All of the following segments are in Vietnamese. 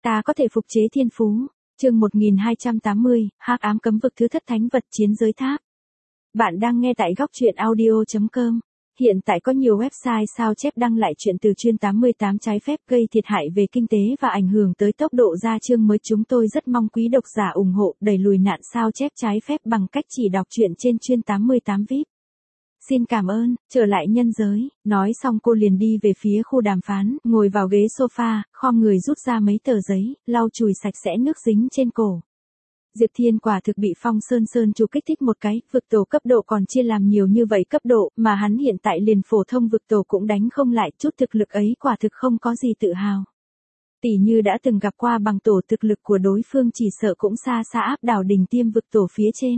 Ta có thể phục chế thiên phú. Chương 1280, Hắc ám cấm vực thứ thất thánh vật chiến giới tháp. Bạn đang nghe tại góc truyện audio.com. Hiện tại có nhiều website sao chép đăng lại chuyện từ chuyên 88 trái phép gây thiệt hại về kinh tế và ảnh hưởng tới tốc độ ra chương mới. Chúng tôi rất mong quý độc giả ủng hộ đẩy lùi nạn sao chép trái phép bằng cách chỉ đọc truyện trên chuyên 88 VIP. Xin cảm ơn. Trở lại nhân giới, nói xong cô liền đi về phía khu đàm phán, ngồi vào ghế sofa, khom người rút ra mấy tờ giấy, lau chùi sạch sẽ nước dính trên cổ. Diệp Thiên quả thực bị Phong Sơn chủ kích thích một cái, vực tổ cấp độ còn chia làm nhiều như vậy cấp độ, mà hắn hiện tại liền phổ thông vực tổ cũng đánh không lại, chút thực lực ấy quả thực không có gì tự hào. Tỷ như đã từng gặp qua bằng tổ, thực lực của đối phương chỉ sợ cũng xa xa áp đảo đỉnh tiêm vực tổ phía trên.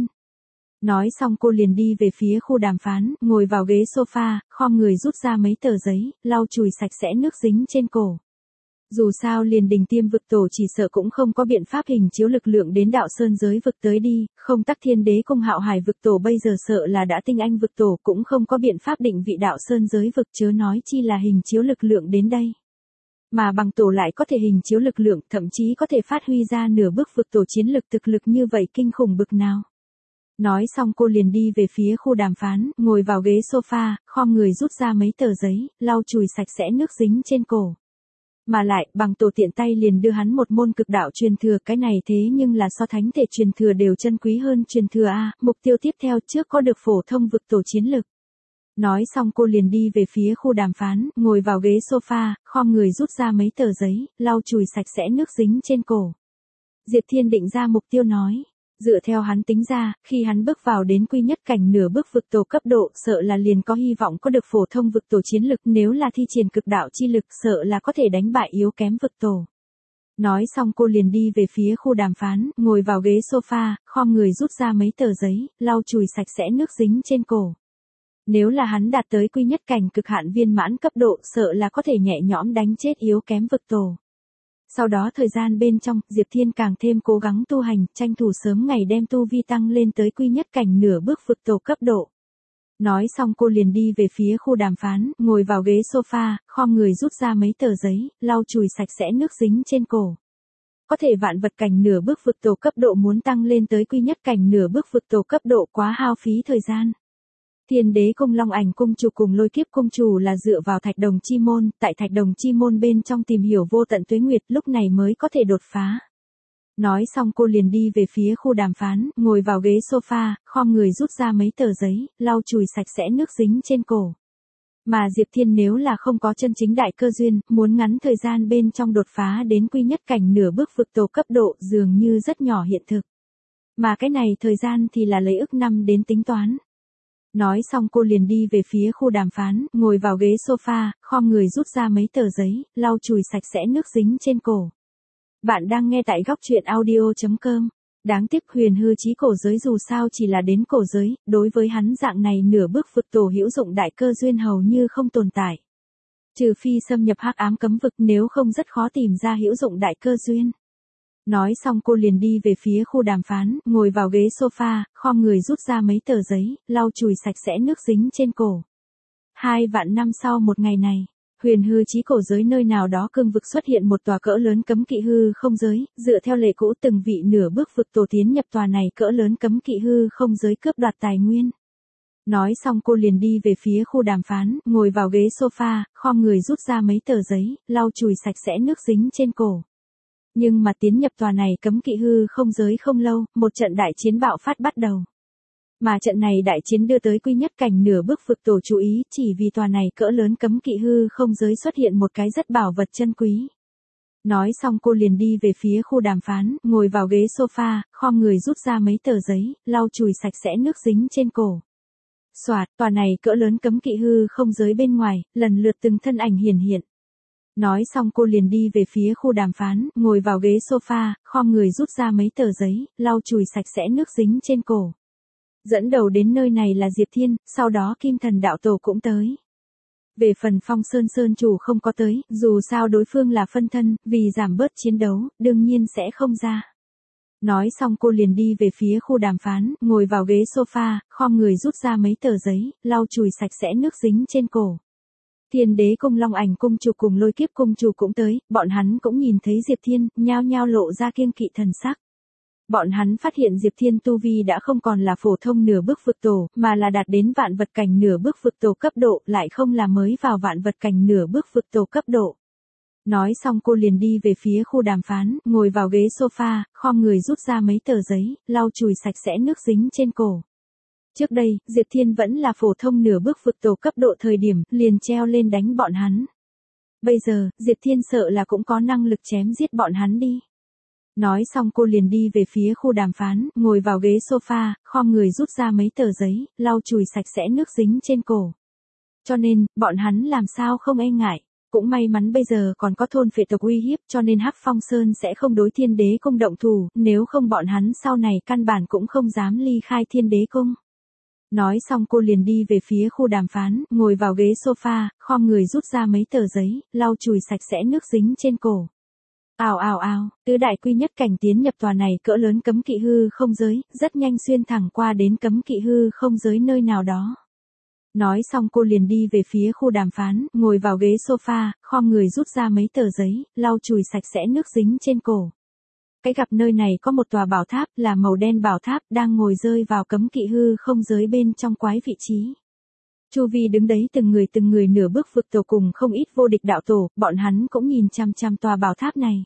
Nói xong cô liền đi về phía khu đàm phán, ngồi vào ghế sofa, khom người rút ra mấy tờ giấy, lau chùi sạch sẽ nước dính trên cổ. Dù sao liền đỉnh tiêm vực tổ chỉ sợ cũng không có biện pháp hình chiếu lực lượng đến đạo sơn giới vực tới đi, không tắc thiên đế cung hạo hải vực tổ bây giờ sợ là đã tinh anh vực tổ cũng không có biện pháp định vị đạo sơn giới vực, chớ nói chi là hình chiếu lực lượng đến đây. Mà bằng tổ lại có thể hình chiếu lực lượng, thậm chí có thể phát huy ra nửa bước vực tổ chiến lực, thực lực như vậy kinh khủng bực nào. Nói xong cô liền đi về phía khu đàm phán, ngồi vào ghế sofa, khom người rút ra mấy tờ giấy, lau chùi sạch sẽ nước dính trên cổ. Mà lại, bằng tổ tiện tay liền đưa hắn một môn cực đạo truyền thừa, cái này thế nhưng là so thánh thể truyền thừa đều chân quý hơn truyền thừa a, mục tiêu tiếp theo trước có được phổ thông vực tổ chiến lực. Nói xong cô liền đi về phía khu đàm phán, ngồi vào ghế sofa, khom người rút ra mấy tờ giấy, lau chùi sạch sẽ nước dính trên cổ. Diệp Thiên định ra mục tiêu nói. Dựa theo hắn tính ra, khi hắn bước vào đến quy nhất cảnh nửa bước vực tổ cấp độ, sợ là liền có hy vọng có được phổ thông vực tổ chiến lực, nếu là thi triển cực đạo chi lực sợ là có thể đánh bại yếu kém vực tổ. Nói xong cô liền đi về phía khu đàm phán, ngồi vào ghế sofa, khom người rút ra mấy tờ giấy, lau chùi sạch sẽ nước dính trên cổ. Nếu là hắn đạt tới quy nhất cảnh cực hạn viên mãn cấp độ sợ là có thể nhẹ nhõm đánh chết yếu kém vực tổ. Sau đó thời gian bên trong, Diệp Thiên càng thêm cố gắng tu hành, tranh thủ sớm ngày đem tu vi tăng lên tới quy nhất cảnh nửa bước vực tổ cấp độ. Nói xong cô liền đi về phía khu đàm phán, ngồi vào ghế sofa, khom người rút ra mấy tờ giấy, lau chùi sạch sẽ nước dính trên cổ. Có thể vạn vật cảnh nửa bước vực tổ cấp độ muốn tăng lên tới quy nhất cảnh nửa bước vực tổ cấp độ quá hao phí thời gian. Thiên đế cung Long Ảnh cung chủ cùng Lôi Kiếp cung chủ là dựa vào Thạch Đồng chi môn, tại Thạch Đồng chi môn bên trong tìm hiểu vô tận tuế nguyệt, lúc này mới có thể đột phá. Nói xong cô liền đi về phía khu đàm phán, ngồi vào ghế sofa, khom người rút ra mấy tờ giấy, lau chùi sạch sẽ nước dính trên cổ. Mà Diệp Thiên nếu là không có chân chính đại cơ duyên, muốn ngắn thời gian bên trong đột phá đến quy nhất cảnh nửa bước vực tổ cấp độ dường như rất nhỏ hiện thực. Mà cái này thời gian thì là lấy ức năm đến tính toán. Nói xong cô liền đi về phía khu đàm phán, ngồi vào ghế sofa, khom người rút ra mấy tờ giấy, lau chùi sạch sẽ nước dính trên cổ. Bạn đang nghe tại góc truyện audio.com. Đáng tiếc huyền hư chí cổ giới dù sao chỉ là đến cổ giới, đối với hắn dạng này nửa bước vực tổ hữu dụng đại cơ duyên hầu như không tồn tại. Trừ phi xâm nhập hắc ám cấm vực, nếu không rất khó tìm ra hữu dụng đại cơ duyên. Nói xong cô liền đi về phía khu đàm phán, ngồi vào ghế sofa, khom người rút ra mấy tờ giấy, lau chùi sạch sẽ nước dính trên cổ. 2 vạn năm sau một ngày này, huyền hư chí cổ giới nơi nào đó cương vực xuất hiện một tòa cỡ lớn cấm kỵ hư không giới, dựa theo lệ cũ từng vị nửa bước vực tổ tiến nhập tòa này cỡ lớn cấm kỵ hư không giới cướp đoạt tài nguyên. Nói xong cô liền đi về phía khu đàm phán, ngồi vào ghế sofa, khom người rút ra mấy tờ giấy, lau chùi sạch sẽ nước dính trên cổ. Nhưng mà tiến nhập tòa này cấm kỵ hư không giới không lâu, một trận đại chiến bạo phát bắt đầu. Mà trận này đại chiến đưa tới quy nhất cảnh nửa bước vực tổ chú ý, chỉ vì tòa này cỡ lớn cấm kỵ hư không giới xuất hiện một cái rất bảo vật chân quý. Nói xong cô liền đi về phía khu đàm phán, ngồi vào ghế sofa, khom người rút ra mấy tờ giấy, lau chùi sạch sẽ nước dính trên cổ. Soạt, tòa này cỡ lớn cấm kỵ hư không giới bên ngoài, lần lượt từng thân ảnh hiển hiện. Nói xong cô liền đi về phía khu đàm phán, ngồi vào ghế sofa, khom người rút ra mấy tờ giấy, lau chùi sạch sẽ nước dính trên cổ. Dẫn đầu đến nơi này là Diệp Thiên, sau đó Kim Thần đạo tổ cũng tới. Về phần Phong Sơn chủ không có tới, dù sao đối phương là phân thân, vì giảm bớt chiến đấu, đương nhiên sẽ không ra. Nói xong cô liền đi về phía khu đàm phán, ngồi vào ghế sofa, khom người rút ra mấy tờ giấy, lau chùi sạch sẽ nước dính trên cổ. Thiên đế cung Long Ảnh cung chủ cùng Lôi Kiếp cung chủ cũng tới, bọn hắn cũng nhìn thấy Diệp Thiên, nhao nhao lộ ra kiêng kỵ thần sắc. Bọn hắn phát hiện Diệp Thiên tu vi đã không còn là phổ thông nửa bước vực tổ, mà là đạt đến vạn vật cảnh nửa bước vực tổ cấp độ, lại không là mới vào vạn vật cảnh nửa bước vực tổ cấp độ. Nói xong cô liền đi về phía khu đàm phán, ngồi vào ghế sofa, khom người rút ra mấy tờ giấy, lau chùi sạch sẽ nước dính trên cổ. Trước đây, Diệp Thiên vẫn là phổ thông nửa bước vực tổ cấp độ thời điểm, liền treo lên đánh bọn hắn. Bây giờ, Diệp Thiên sợ là cũng có năng lực chém giết bọn hắn đi. Nói xong cô liền đi về phía khu đàm phán, ngồi vào ghế sofa, khom người rút ra mấy tờ giấy, lau chùi sạch sẽ nước dính trên cổ. Cho nên, bọn hắn làm sao không e ngại. Cũng may mắn bây giờ còn có thôn phệ tộc uy hiếp cho nên Hắc Phong Sơn sẽ không đối Thiên Đế cung động thủ, nếu không bọn hắn sau này căn bản cũng không dám ly khai Thiên Đế cung. Nói xong cô liền đi về phía khu đàm phán, ngồi vào ghế sofa, khom người rút ra mấy tờ giấy, lau chùi sạch sẽ nước dính trên cổ. Ào ào ào, tứ đại quy nhất cảnh tiến nhập tòa này cỡ lớn cấm kỵ hư không giới, rất nhanh xuyên thẳng qua đến cấm kỵ hư không giới nơi nào đó. Nói xong cô liền đi về phía khu đàm phán, ngồi vào ghế sofa, khom người rút ra mấy tờ giấy, lau chùi sạch sẽ nước dính trên cổ. Cái gặp nơi này có một tòa bảo tháp là màu đen bảo tháp đang ngồi rơi vào cấm kỵ hư không giới bên trong quái vị trí. Chu vi đứng đấy từng người nửa bước vực tổ cùng không ít vô địch đạo tổ, bọn hắn cũng nhìn chăm chăm tòa bảo tháp này.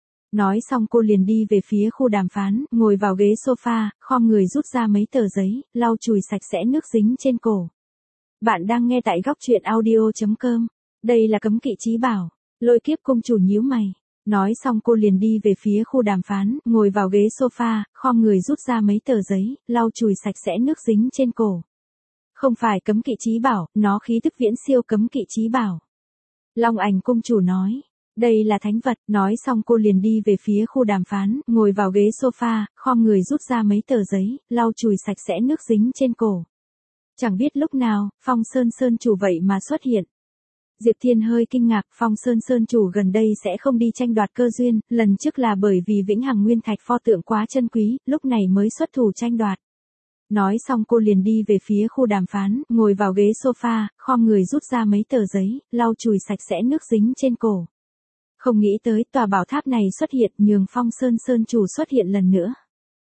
Nói xong cô liền đi về phía khu đàm phán, ngồi vào ghế sofa, khom người rút ra mấy tờ giấy, lau chùi sạch sẽ nước dính trên cổ. Bạn đang nghe tại góc truyện audio.com. Đây là cấm kỵ chí bảo. Lôi Kiếp cung chủ nhíu mày. Nói xong cô liền đi về phía khu đàm phán, ngồi vào ghế sofa, khom người rút ra mấy tờ giấy, lau chùi sạch sẽ nước dính trên cổ. Không phải cấm kỵ chí bảo, nó khí tức viễn siêu cấm kỵ chí bảo. Long Ảnh cung chủ nói. Đây là thánh vật. Nói xong cô liền đi về phía khu đàm phán, ngồi vào ghế sofa, khom người rút ra mấy tờ giấy, lau chùi sạch sẽ nước dính trên cổ. Chẳng biết lúc nào, Phong Sơn chủ vậy mà xuất hiện. Diệp Thiên hơi kinh ngạc, Phong Sơn chủ gần đây sẽ không đi tranh đoạt cơ duyên, lần trước là bởi vì Vĩnh Hằng Nguyên Thạch pho tượng quá chân quý, lúc này mới xuất thủ tranh đoạt. Nói xong cô liền đi về phía khu đàm phán, ngồi vào ghế sofa, khom người rút ra mấy tờ giấy, lau chùi sạch sẽ nước dính trên cổ. Không nghĩ tới tòa bảo tháp này xuất hiện nhường Phong Sơn chủ xuất hiện lần nữa.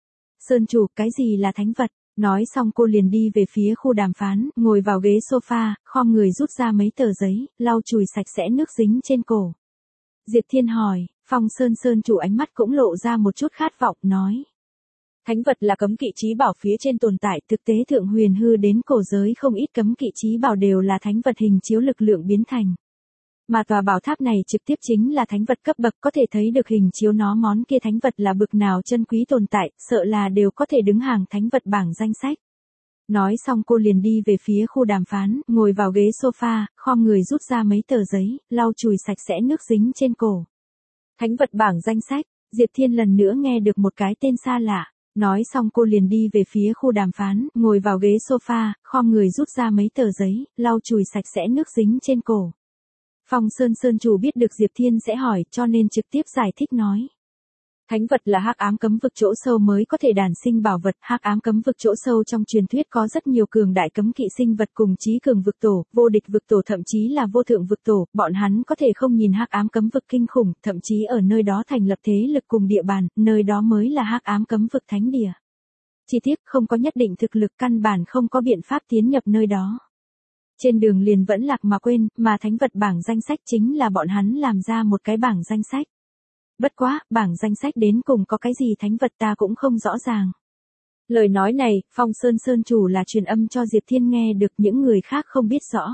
Sơn chủ, cái gì là thánh vật? Nói xong cô liền đi về phía khu đàm phán, ngồi vào ghế sofa, khom người rút ra mấy tờ giấy, lau chùi sạch sẽ nước dính trên cổ. Diệp Thiên hỏi, Phong Sơn chủ ánh mắt cũng lộ ra một chút khát vọng, nói. Thánh vật là cấm kỵ chí bảo phía trên tồn tại, thực tế thượng huyền hư đến cổ giới không ít cấm kỵ chí bảo đều là thánh vật hình chiếu lực lượng biến thành. Mà tòa bảo tháp này trực tiếp chính là thánh vật cấp bậc, có thể thấy được hình chiếu nó món kia thánh vật là bực nào chân quý tồn tại, sợ là đều có thể đứng hàng thánh vật bảng danh sách. Nói xong cô liền đi về phía khu đàm phán, ngồi vào ghế sofa, khom người rút ra mấy tờ giấy, lau chùi sạch sẽ nước dính trên cổ. Thánh vật bảng danh sách, Diệp Thiên lần nữa nghe được một cái tên xa lạ. Nói xong cô liền đi về phía khu đàm phán, ngồi vào ghế sofa, khom người rút ra mấy tờ giấy, lau chùi sạch sẽ nước dính trên cổ. Phong Sơn chủ biết được Diệp Thiên sẽ hỏi cho nên trực tiếp giải thích nói. Thánh vật là hắc ám cấm vực chỗ sâu mới có thể đản sinh bảo vật, hắc ám cấm vực chỗ sâu trong truyền thuyết có rất nhiều cường đại cấm kỵ sinh vật cùng chí cường vực tổ, vô địch vực tổ thậm chí là vô thượng vực tổ, bọn hắn có thể không nhìn hắc ám cấm vực kinh khủng, thậm chí ở nơi đó thành lập thế lực cùng địa bàn, nơi đó mới là hắc ám cấm vực thánh địa. Chi tiết không có nhất định thực lực căn bản không có biện pháp tiến nhập nơi đó. Trên đường liền vẫn lạc mà quên, mà thánh vật bảng danh sách chính là bọn hắn làm ra một cái bảng danh sách. Bất quá, bảng danh sách đến cùng có cái gì thánh vật ta cũng không rõ ràng. Lời nói này, Phong Sơn chủ là truyền âm cho Diệp Thiên nghe được, những người khác không biết rõ.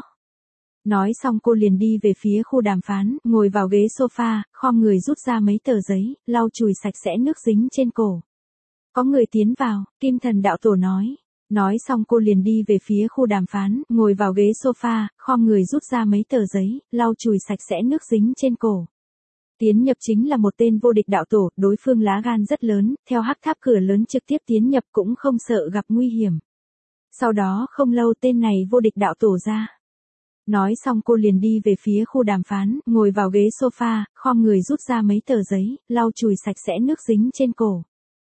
Nói xong cô liền đi về phía khu đàm phán, ngồi vào ghế sofa, khom người rút ra mấy tờ giấy, lau chùi sạch sẽ nước dính trên cổ. Có người tiến vào, Kim Thần đạo tổ nói. Nói xong cô liền đi về phía khu đàm phán, ngồi vào ghế sofa, khom người rút ra mấy tờ giấy, lau chùi sạch sẽ nước dính trên cổ. Tiến nhập chính là một tên vô địch đạo tổ, đối phương lá gan rất lớn, theo hắc tháp cửa lớn trực tiếp tiến nhập cũng không sợ gặp nguy hiểm. Sau đó không lâu tên này vô địch đạo tổ ra. Nói xong cô liền đi về phía khu đàm phán, ngồi vào ghế sofa, khom người rút ra mấy tờ giấy, lau chùi sạch sẽ nước dính trên cổ.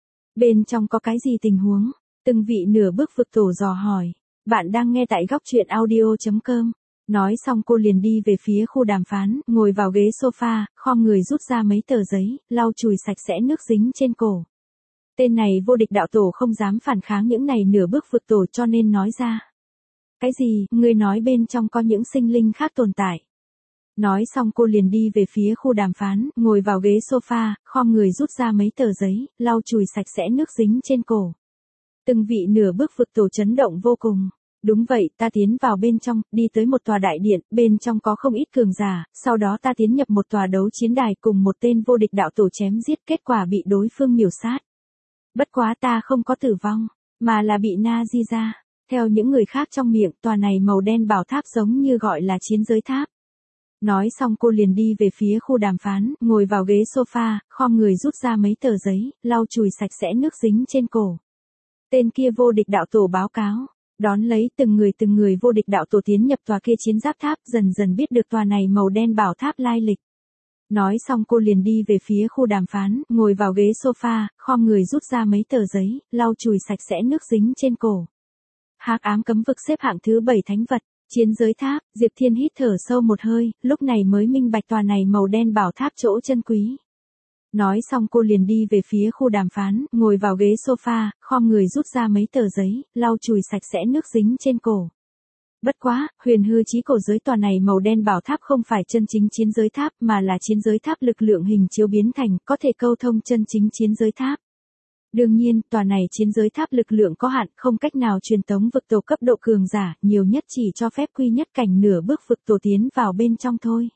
Bên trong có cái gì tình huống? Từng vị nửa bước vực tổ dò hỏi. Bạn đang nghe tại góc truyện audio.com. Nói xong cô liền đi về phía khu đàm phán, ngồi vào ghế sofa, khom người rút ra mấy tờ giấy, lau chùi sạch sẽ nước dính trên cổ. Tên này vô địch đạo tổ không dám phản kháng những này nửa bước vượt tổ cho nên nói ra. Cái gì, ngươi nói bên trong có những sinh linh khác tồn tại. Nói xong cô liền đi về phía khu đàm phán, ngồi vào ghế sofa, khom người rút ra mấy tờ giấy, lau chùi sạch sẽ nước dính trên cổ. Từng vị nửa bước vượt tổ chấn động vô cùng. Đúng vậy, ta tiến vào bên trong, đi tới một tòa đại điện, bên trong có không ít cường giả, sau đó ta tiến nhập một tòa đấu chiến đài cùng một tên vô địch đạo tổ chém giết, kết quả bị đối phương miểu sát. Bất quá ta không có tử vong, mà là bị na di ra. Theo những người khác trong miệng, tòa này màu đen bảo tháp giống như gọi là chiến giới tháp. Nói xong cô liền đi về phía khu đàm phán, ngồi vào ghế sofa, khom người rút ra mấy tờ giấy, lau chùi sạch sẽ nước dính trên cổ. Tên kia vô địch đạo tổ báo cáo. Đón lấy từng người vô địch đạo tổ tiến nhập tòa kia chiến giáp tháp, dần dần biết được tòa này màu đen bảo tháp lai lịch. Nói xong cô liền đi về phía khu đàm phán, ngồi vào ghế sofa, khom người rút ra mấy tờ giấy, lau chùi sạch sẽ nước dính trên cổ. Hắc ám cấm vực xếp hạng thứ 7 thánh vật, chiến giới tháp, Diệp Thiên hít thở sâu một hơi, lúc này mới minh bạch tòa này màu đen bảo tháp chỗ chân quý. Nói xong cô liền đi về phía khu đàm phán, ngồi vào ghế sofa, khom người rút ra mấy tờ giấy, lau chùi sạch sẽ nước dính trên cổ. Bất quá, huyền hư chí cổ giới tòa này màu đen bảo tháp không phải chân chính chiến giới tháp mà là chiến giới tháp lực lượng hình chiếu biến thành, có thể câu thông chân chính chiến giới tháp. Đương nhiên, tòa này chiến giới tháp lực lượng có hạn, không cách nào truyền tống vực tổ cấp độ cường giả, nhiều nhất chỉ cho phép quy nhất cảnh nửa bước vực tổ tiến vào bên trong thôi.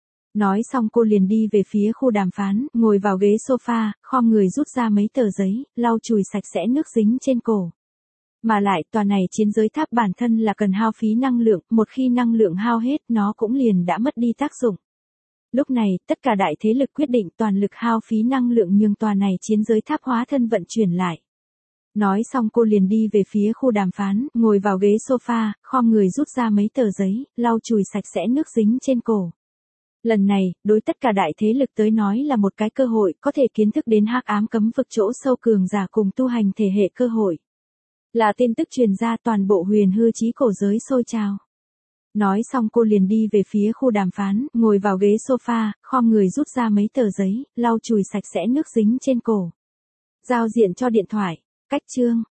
Nói xong cô liền đi về phía khu đàm phán, ngồi vào ghế sofa, khom người rút ra mấy tờ giấy, lau chùi sạch sẽ nước dính trên cổ. Mà lại, tòa này chiến giới tháp bản thân là cần hao phí năng lượng, một khi năng lượng hao hết nó cũng liền đã mất đi tác dụng. Lúc này, tất cả đại thế lực quyết định toàn lực hao phí năng lượng nhưng tòa này chiến giới tháp hóa thân vận chuyển lại. Nói xong cô liền đi về phía khu đàm phán, ngồi vào ghế sofa, khom người rút ra mấy tờ giấy, lau chùi sạch sẽ nước dính trên cổ. Lần này, đối tất cả đại thế lực tới nói là một cái cơ hội, có thể kiến thức đến hắc ám cấm vực chỗ sâu cường giả cùng tu hành thể hệ cơ hội. Là tin tức truyền ra toàn bộ huyền hư chí cổ giới sôi trào. Nói xong cô liền đi về phía khu đàm phán, ngồi vào ghế sofa, khom người rút ra mấy tờ giấy, lau chùi sạch sẽ nước dính trên cổ. Giao diện cho điện thoại, cách chương.